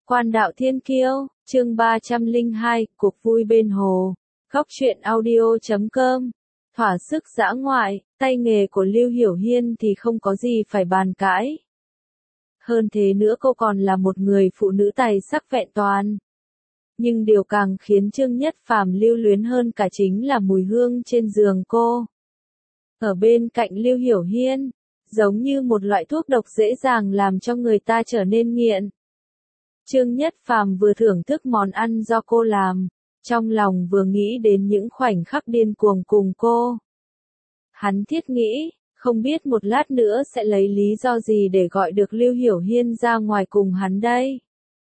Quan đạo thiên kiêu, chương 302, cuộc vui bên hồ. Góc truyện audio.com. Thỏa sức dã ngoại, tay nghề của Lưu Hiểu Hiên thì không có gì phải bàn cãi. Hơn thế nữa cô còn là một người phụ nữ tài sắc vẹn toàn. Nhưng điều càng khiến Trương Nhất Phàm lưu luyến hơn cả chính là mùi hương trên giường cô. Ở bên cạnh Lưu Hiểu Hiên, giống như một loại thuốc độc dễ dàng làm cho người ta trở nên nghiện. Trương Nhất Phàm vừa thưởng thức món ăn do cô làm, trong lòng vừa nghĩ đến những khoảnh khắc điên cuồng cùng cô. Hắn thiết nghĩ, không biết một lát nữa sẽ lấy lý do gì để gọi được Lưu Hiểu Hiên ra ngoài cùng hắn đây.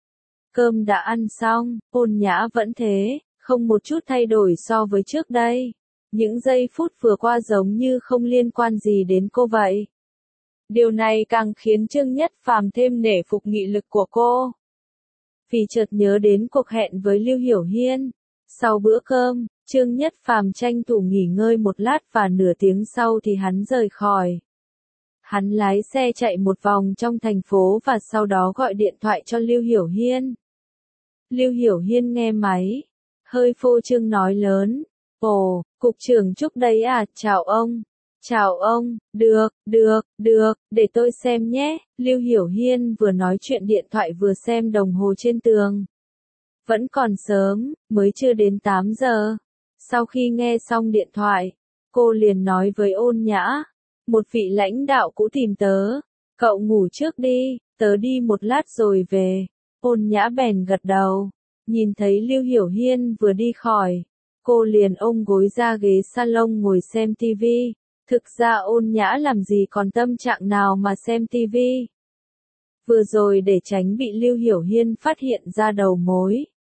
Cơm đã ăn xong, Ôn Nhã vẫn thế, không một chút thay đổi so với trước đây. Những giây phút vừa qua giống như không liên quan gì đến cô vậy. Điều này càng khiến Trương Nhất Phàm thêm nể phục nghị lực của cô. Vì chợt nhớ đến cuộc hẹn với Lưu Hiểu Hiên. Sau bữa cơm, Trương Nhất Phàm tranh thủ nghỉ ngơi một lát và nửa tiếng sau thì hắn rời khỏi. Hắn lái xe chạy một vòng trong thành phố và sau đó gọi điện thoại cho Lưu Hiểu Hiên. Lưu Hiểu Hiên nghe máy, hơi phô trương nói lớn. Ồ, cục trưởng Trúc đấy à, chào ông. Chào ông, được, để tôi xem nhé. Lưu Hiểu Hiên vừa nói chuyện điện thoại vừa xem đồng hồ trên tường. Vẫn còn sớm, mới chưa đến 8 giờ. Sau khi nghe xong điện thoại, cô liền nói với Ôn Nhã. Một vị lãnh đạo cũ tìm tớ. Cậu ngủ trước đi, tớ đi một lát rồi về. Ôn Nhã bèn gật đầu. Nhìn thấy Lưu Hiểu Hiên vừa đi khỏi, cô liền ôm gối ra ghế salon ngồi xem tivi. Thực ra Ôn Nhã làm gì còn tâm trạng nào mà xem tivi. Vừa rồi để tránh bị Lưu Hiểu Hiên phát hiện ra đầu mối,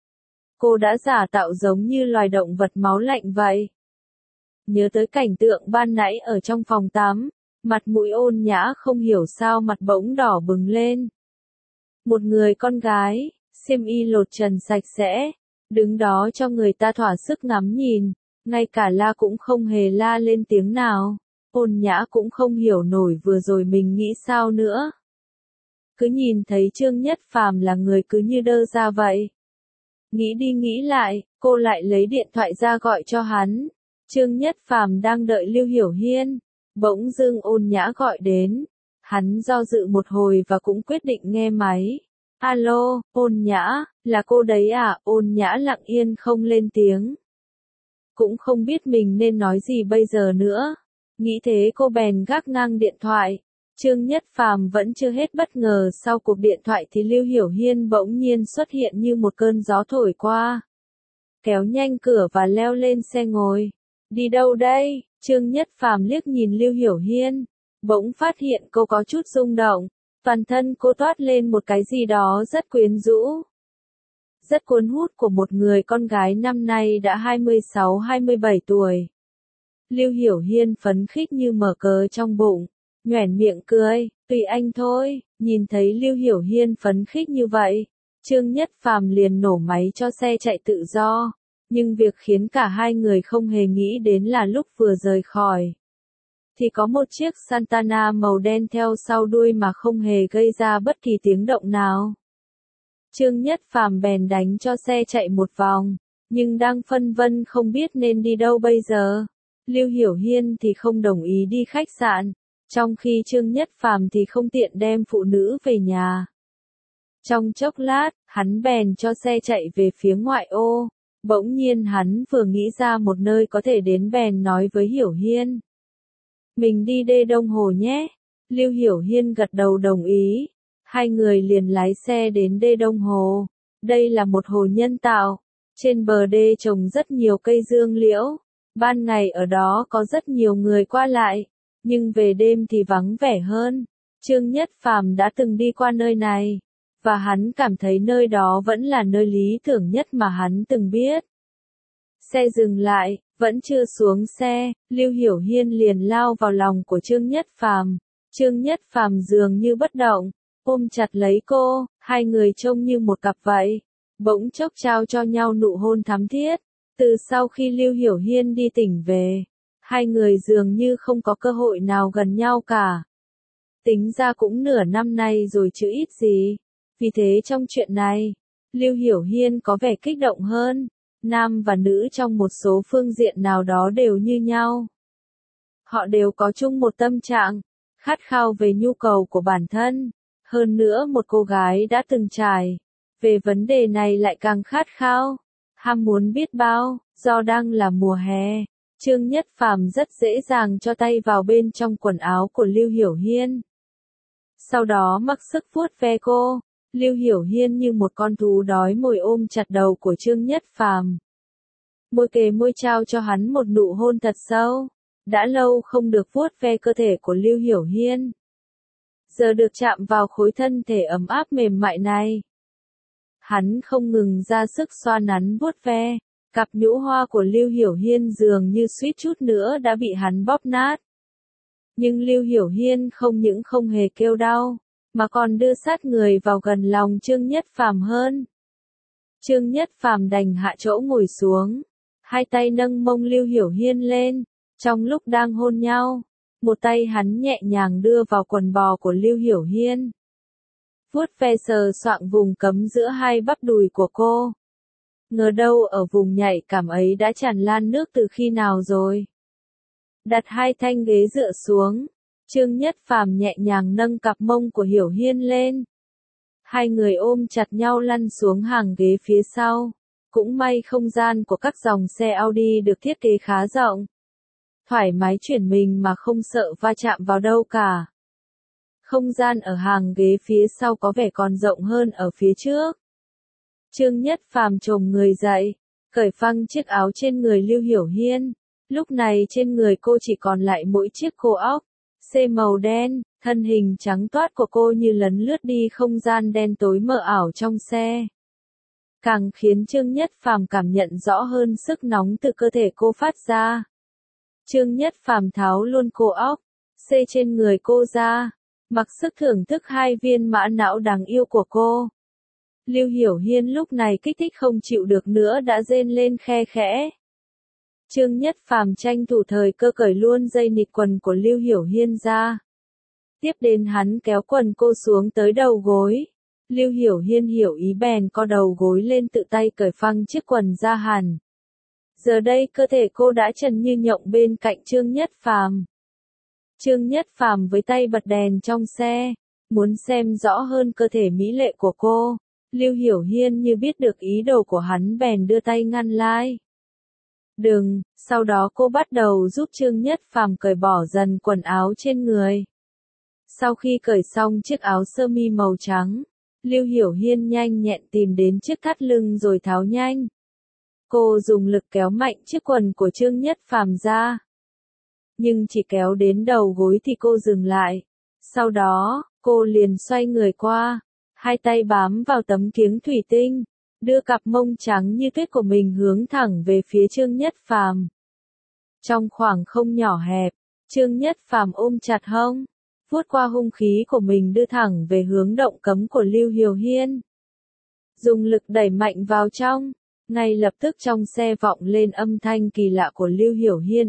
cô đã giả tạo giống như loài động vật máu lạnh vậy. Nhớ tới cảnh tượng ban nãy ở trong phòng tắm, mặt mũi Ôn Nhã không hiểu sao mặt bỗng đỏ bừng lên. Một người con gái, xiêm y lột trần sạch sẽ, đứng đó cho người ta thỏa sức ngắm nhìn, ngay cả la cũng không hề la lên tiếng nào. Ôn Nhã cũng không hiểu nổi vừa rồi mình nghĩ sao nữa. Cứ nhìn thấy Trương Nhất Phàm là người cứ như đơ ra vậy. Nghĩ đi nghĩ lại, cô lại lấy điện thoại ra gọi cho hắn. Trương Nhất Phàm đang đợi Lưu Hiểu Hiên. Bỗng dưng Ôn Nhã gọi đến. Hắn do dự một hồi và cũng quyết định nghe máy. Alo, Ôn Nhã, là cô đấy à? Ôn Nhã lặng yên không lên tiếng. Cũng không biết mình nên nói gì bây giờ nữa. Nghĩ thế cô bèn gác ngang điện thoại. Trương Nhất Phàm vẫn chưa hết bất ngờ sau cuộc điện thoại thì Lưu Hiểu Hiên bỗng nhiên xuất hiện như một cơn gió thổi qua. Kéo nhanh cửa và leo lên xe ngồi. Đi đâu đây? Trương Nhất Phàm liếc nhìn Lưu Hiểu Hiên. Bỗng phát hiện cô có chút rung động. Toàn thân cô toát lên một cái gì đó rất quyến rũ. Rất cuốn hút của một người con gái năm nay đã 26-27 tuổi. Lưu Hiểu Hiên phấn khích như mở cờ trong bụng, nhoẻn miệng cười, tùy anh thôi. Nhìn thấy Lưu Hiểu Hiên phấn khích như vậy, Trương Nhất Phàm liền nổ máy cho xe chạy tự do. Nhưng việc khiến cả hai người không hề nghĩ đến là lúc vừa rời khỏi, thì có một chiếc Santana màu đen theo sau đuôi mà không hề gây ra bất kỳ tiếng động nào. Trương Nhất Phàm bèn đánh cho xe chạy một vòng, nhưng đang phân vân không biết nên đi đâu bây giờ. Lưu Hiểu Hiên thì không đồng ý đi khách sạn, trong khi Trương Nhất Phàm thì không tiện đem phụ nữ về nhà. Trong chốc lát, hắn bèn cho xe chạy về phía ngoại ô. Bỗng nhiên hắn vừa nghĩ ra một nơi có thể đến bèn nói với Hiểu Hiên. Mình đi đê Đông Hồ nhé. Lưu Hiểu Hiên gật đầu đồng ý. Hai người liền lái xe đến đê Đông Hồ. Đây là một hồ nhân tạo. Trên bờ đê trồng rất nhiều cây dương liễu. Ban ngày ở đó có rất nhiều người qua lại, nhưng về đêm thì vắng vẻ hơn. Trương Nhất Phàm đã từng đi qua nơi này, và hắn cảm thấy nơi đó vẫn là nơi lý tưởng nhất mà hắn từng biết. Xe dừng lại, vẫn chưa xuống xe, Lưu Hiểu Hiên liền lao vào lòng của Trương Nhất Phàm. Trương Nhất Phàm dường như bất động, ôm chặt lấy cô, hai người trông như một cặp vậy. Bỗng chốc trao cho nhau nụ hôn thắm thiết. Từ sau khi Lưu Hiểu Hiên đi tỉnh về, hai người dường như không có cơ hội nào gần nhau cả. Tính ra cũng nửa năm nay rồi chứ ít gì. Vì thế trong chuyện này, Lưu Hiểu Hiên có vẻ kích động hơn. Nam và nữ trong một số phương diện nào đó đều như nhau. Họ đều có chung một tâm trạng, khát khao về nhu cầu của bản thân. Hơn nữa một cô gái đã từng trải về vấn đề này lại càng khát khao, ham muốn biết bao, do đang là mùa hè. Trương Nhất Phàm rất dễ dàng cho tay vào bên trong quần áo của Lưu Hiểu Hiên. Sau đó mặc sức vuốt ve cô, Lưu Hiểu Hiên như một con thú đói mồi ôm chặt đầu của Trương Nhất Phàm. Môi kề môi trao cho hắn một nụ hôn thật sâu. Đã lâu không được vuốt ve cơ thể của Lưu Hiểu Hiên. Giờ được chạm vào khối thân thể ấm áp mềm mại này. Hắn không ngừng ra sức xoa nắn vuốt ve. Cặp nhũ hoa của Lưu Hiểu Hiên dường như suýt chút nữa đã bị hắn bóp nát. Nhưng Lưu Hiểu Hiên không những không hề kêu đau, mà còn đưa sát người vào gần lòng Trương Nhất Phàm hơn. Trương Nhất Phàm đành hạ chỗ ngồi xuống, hai tay nâng mông Lưu Hiểu Hiên lên, trong lúc đang hôn nhau, một tay hắn nhẹ nhàng đưa vào quần bò của Lưu Hiểu Hiên. Vuốt ve sờ soạng vùng cấm giữa hai bắp đùi của cô. Ngờ đâu ở vùng nhạy cảm ấy đã tràn lan nước từ khi nào rồi. Đặt hai thanh ghế dựa xuống, Trương Nhất Phàm nhẹ nhàng nâng cặp mông của Hiểu Hiên lên. Hai người ôm chặt nhau lăn xuống hàng ghế phía sau. Cũng may không gian của các dòng xe Audi được thiết kế khá rộng. Thoải mái chuyển mình mà không sợ va chạm vào đâu cả. Không gian ở hàng ghế phía sau có vẻ còn rộng hơn ở phía trước. Trương Nhất Phàm chồm người dậy, cởi phăng chiếc áo trên người Lưu Hiểu Hiên. Lúc này trên người cô chỉ còn lại mỗi chiếc cô óc, xê màu đen, thân hình trắng toát của cô như lấn lướt đi không gian đen tối mờ ảo trong xe. Càng khiến Trương Nhất Phàm cảm nhận rõ hơn sức nóng từ cơ thể cô phát ra. Trương Nhất Phàm tháo luôn cô óc, xê trên người cô ra, mặc sức thưởng thức hai viên mã não đáng yêu của cô. Lưu Hiểu Hiên lúc này kích thích không chịu được nữa đã rên lên khe khẽ. Trương Nhất Phàm tranh thủ thời cơ cởi luôn dây nịt quần của Lưu Hiểu Hiên ra. Tiếp đến hắn kéo quần cô xuống tới đầu gối. Lưu Hiểu Hiên hiểu ý bèn co đầu gối lên tự tay cởi phăng chiếc quần ra hẳn. Giờ đây cơ thể cô đã trần như nhộng bên cạnh Trương Nhất Phàm. Trương Nhất Phàm với tay bật đèn trong xe, muốn xem rõ hơn cơ thể mỹ lệ của cô. Lưu Hiểu Hiên như biết được ý đồ của hắn bèn đưa tay ngăn lại. Đừng, sau đó cô bắt đầu giúp Trương Nhất Phàm cởi bỏ dần quần áo trên người. Sau khi cởi xong chiếc áo sơ mi màu trắng, Lưu Hiểu Hiên nhanh nhẹn tìm đến chiếc thắt lưng rồi tháo nhanh. Cô dùng lực kéo mạnh chiếc quần của Trương Nhất Phàm ra. Nhưng chỉ kéo đến đầu gối thì cô dừng lại. Sau đó, cô liền xoay người qua, hai tay bám vào tấm kiếng thủy tinh, đưa cặp mông trắng như tuyết của mình hướng thẳng về phía Trương Nhất Phàm. Trong khoảng không nhỏ hẹp, Trương Nhất Phàm ôm chặt hông, vuốt qua hung khí của mình đưa thẳng về hướng động cấm của Lưu Hiểu Hiên. Dùng lực đẩy mạnh vào trong, ngay lập tức trong xe vọng lên âm thanh kỳ lạ của Lưu Hiểu Hiên,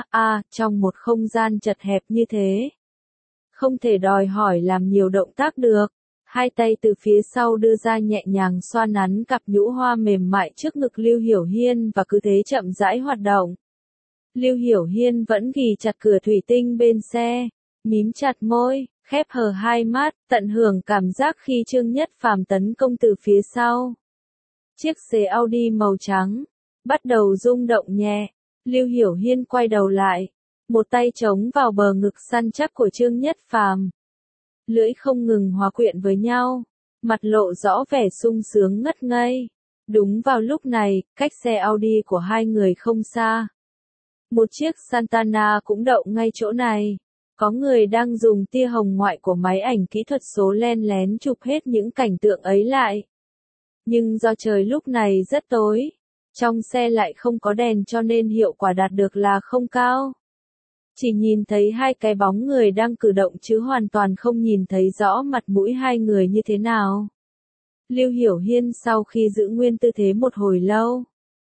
trong một không gian chật hẹp như thế. Không thể đòi hỏi làm nhiều động tác được. Hai tay từ phía sau đưa ra nhẹ nhàng xoa nắn cặp nhũ hoa mềm mại trước ngực Lưu Hiểu Hiên và cứ thế chậm rãi hoạt động. Lưu Hiểu Hiên vẫn ghì chặt cửa thủy tinh bên xe, mím chặt môi, khép hờ hai mắt, tận hưởng cảm giác khi Trương Nhất Phàm tấn công từ phía sau. Chiếc xe Audi màu trắng bắt đầu rung động nhẹ. Lưu Hiểu Hiên quay đầu lại, một tay chống vào bờ ngực săn chắc của Trương Nhất Phàm. Lưỡi không ngừng hòa quyện với nhau, mặt lộ rõ vẻ sung sướng ngất ngây. Đúng vào lúc này, cách xe Audi của hai người không xa, một chiếc Santana cũng đậu ngay chỗ này. Có người đang dùng tia hồng ngoại của máy ảnh kỹ thuật số len lén chụp hết những cảnh tượng ấy lại. Nhưng do trời lúc này rất tối, trong xe lại không có đèn cho nên hiệu quả đạt được là không cao. Chỉ nhìn thấy hai cái bóng người đang cử động chứ hoàn toàn không nhìn thấy rõ mặt mũi hai người như thế nào. Lưu Hiểu Hiên sau khi giữ nguyên tư thế một hồi lâu,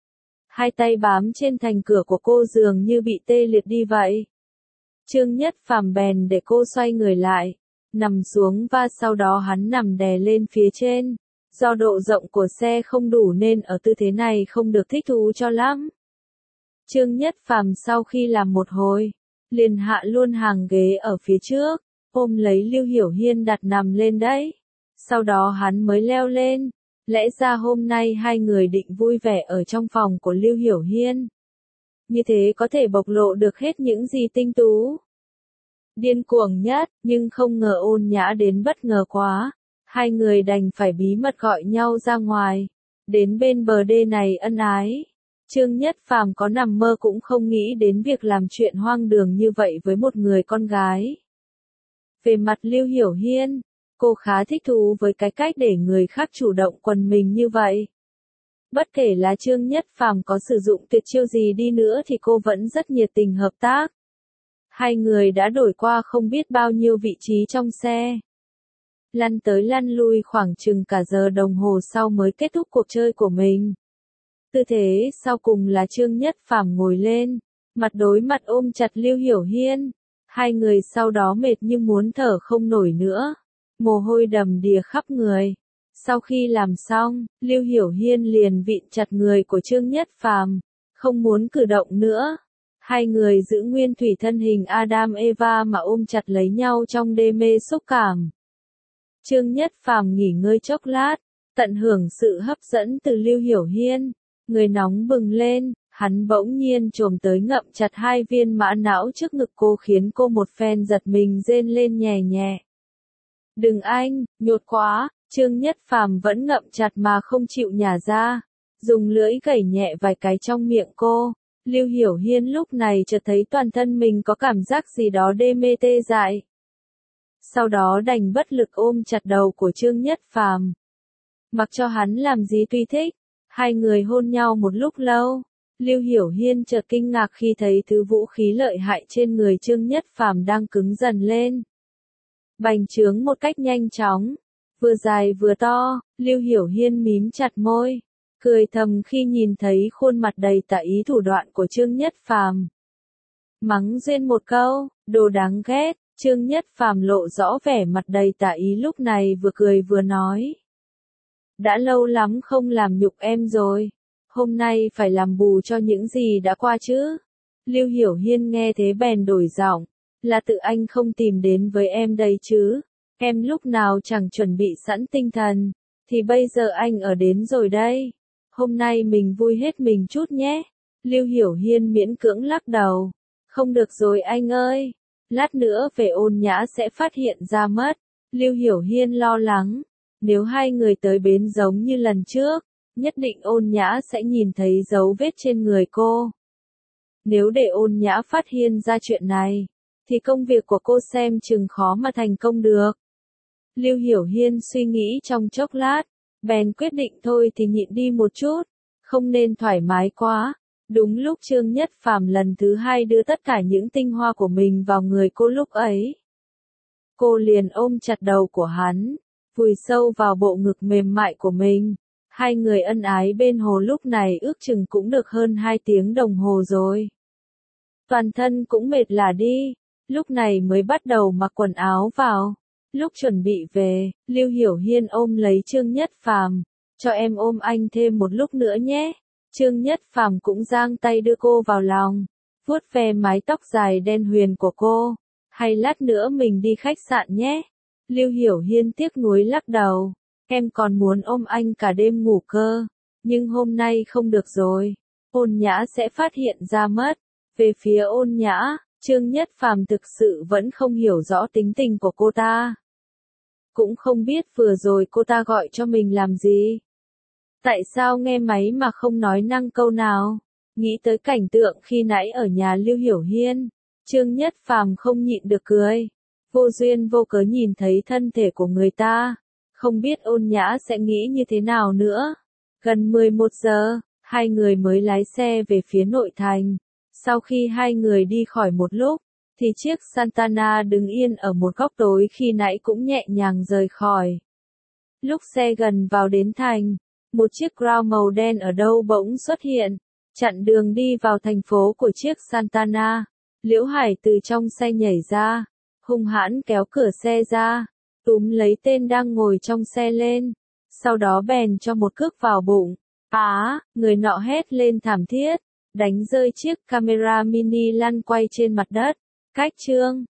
hai tay bám trên thành cửa của cô dường như bị tê liệt đi vậy. Trương Nhất Phàm bèn để cô xoay người lại, nằm xuống và sau đó hắn nằm đè lên phía trên. Do độ rộng của xe không đủ nên ở tư thế này không được thích thú cho lắm. Trương Nhất Phàm sau khi làm một hồi, liền hạ luôn hàng ghế ở phía trước, ôm lấy Lưu Hiểu Hiên đặt nằm lên đấy. Sau đó hắn mới leo lên. Lẽ ra hôm nay hai người định vui vẻ ở trong phòng của Lưu Hiểu Hiên. Như thế có thể bộc lộ được hết những gì tinh tú. Điên cuồng nhất, nhưng không ngờ Ôn Nhã đến bất ngờ quá. Hai người đành phải bí mật gọi nhau ra ngoài. Đến bên bờ đê này ân ái. Trương Nhất Phàm có nằm mơ cũng không nghĩ đến việc làm chuyện hoang đường như vậy với một người con gái. Về mặt Lưu Hiểu Hiên, cô khá thích thú với cái cách để người khác chủ động quần mình như vậy. Bất kể là Trương Nhất Phàm có sử dụng tuyệt chiêu gì đi nữa thì cô vẫn rất nhiệt tình hợp tác. Hai người đã đổi qua không biết bao nhiêu vị trí trong xe. Lăn tới lăn lui khoảng chừng cả giờ đồng hồ sau mới kết thúc cuộc chơi của mình. Tư thế sau cùng là Trương Nhất Phàm ngồi lên, mặt đối mặt ôm chặt Lưu Hiểu Hiên. Hai người sau đó mệt như muốn thở không nổi nữa. Mồ hôi đầm đìa khắp người. Sau khi làm xong, Lưu Hiểu Hiên liền vịn chặt người của Trương Nhất Phàm, không muốn cử động nữa. Hai người giữ nguyên thủy thân hình Adam Eva mà ôm chặt lấy nhau trong đê mê xúc cảm. Trương Nhất Phàm nghỉ ngơi chốc lát, tận hưởng sự hấp dẫn từ Lưu Hiểu Hiên. Người nóng bừng lên, hắn bỗng nhiên chồm tới ngậm chặt hai viên mã não trước ngực cô khiến cô một phen giật mình rên lên nhẹ nhẹ. Đừng anh, nhột quá, Trương Nhất Phàm vẫn ngậm chặt mà không chịu nhả ra, dùng lưỡi gẩy nhẹ vài cái trong miệng cô. Lưu Hiểu Hiên lúc này chợt thấy toàn thân mình có cảm giác gì đó đê mê tê dại. Sau đó đành bất lực ôm chặt đầu của Trương Nhất Phàm. Mặc cho hắn làm gì tùy thích, hai người hôn nhau một lúc lâu. Lưu Hiểu Hiên chợt kinh ngạc khi thấy thứ vũ khí lợi hại trên người Trương Nhất Phàm đang cứng dần lên. Bành trướng một cách nhanh chóng, vừa dài vừa to, Lưu Hiểu Hiên mím chặt môi, cười thầm khi nhìn thấy khuôn mặt đầy tà ý thủ đoạn của Trương Nhất Phàm. Mắng duyên một câu, đồ đáng ghét, Trương Nhất Phàm lộ rõ vẻ mặt đầy tà ý lúc này vừa cười vừa nói. Đã lâu lắm không làm nhục em rồi, hôm nay phải làm bù cho những gì đã qua chứ. Lưu Hiểu Hiên nghe thế bèn đổi giọng, là tự anh không tìm đến với em đây chứ, em lúc nào chẳng chuẩn bị sẵn tinh thần, thì bây giờ anh ở đến rồi đây, hôm nay mình vui hết mình chút nhé. Lưu Hiểu Hiên miễn cưỡng lắc đầu, không được rồi anh ơi, lát nữa về Ôn Nhã sẽ phát hiện ra mất. Lưu Hiểu Hiên lo lắng, nếu hai người tới bến giống như lần trước, nhất định Ôn Nhã sẽ nhìn thấy dấu vết trên người cô. Nếu để Ôn Nhã phát hiện ra chuyện này, thì công việc của cô xem chừng khó mà thành công được. Lưu Hiểu Hiên suy nghĩ trong chốc lát, bèn quyết định thôi thì nhịn đi một chút, không nên thoải mái quá. Đúng lúc Trương Nhất Phàm lần thứ hai đưa tất cả những tinh hoa của mình vào người cô lúc ấy. Cô liền ôm chặt đầu của hắn, vùi sâu vào bộ ngực mềm mại của mình. Hai người ân ái bên hồ lúc này ước chừng cũng được hơn 2 tiếng đồng hồ rồi. Toàn thân cũng mệt lả đi, lúc này mới bắt đầu mặc quần áo vào. Lúc chuẩn bị về, Lưu Hiểu Hiên ôm lấy Trương Nhất Phàm, cho em ôm anh thêm một lúc nữa nhé. Trương Nhất Phàm cũng giang tay đưa cô vào lòng, vuốt ve mái tóc dài đen huyền của cô. Hay lát nữa mình đi khách sạn nhé. Lưu Hiểu Hiên tiếc nuối lắc đầu, em còn muốn ôm anh cả đêm ngủ cơ, nhưng hôm nay không được rồi, Ôn Nhã sẽ phát hiện ra mất. Về phía Ôn Nhã, Trương Nhất Phàm thực sự vẫn không hiểu rõ tính tình của cô ta. Cũng không biết vừa rồi cô ta gọi cho mình làm gì. Tại sao nghe máy mà không nói năng câu nào? Nghĩ tới cảnh tượng khi nãy ở nhà Lưu Hiểu Hiên, Trương Nhất Phàm không nhịn được cười. Vô duyên vô cớ nhìn thấy thân thể của người ta, không biết Ôn Nhã sẽ nghĩ như thế nào nữa. Gần 11 giờ, hai người mới lái xe về phía nội thành. Sau khi hai người đi khỏi một lúc, thì chiếc Santana đứng yên ở một góc tối khi nãy cũng nhẹ nhàng rời khỏi. Lúc xe gần vào đến thành, một chiếc Crown màu đen ở đâu bỗng xuất hiện, chặn đường đi vào thành phố của chiếc Santana. Liễu Hải từ trong xe nhảy ra, hung hãn kéo cửa xe ra, túm lấy tên đang ngồi trong xe lên, sau đó bèn cho một cước vào bụng. Người nọ hét lên thảm thiết, đánh rơi chiếc camera mini lăn quay trên mặt đất. Cách chương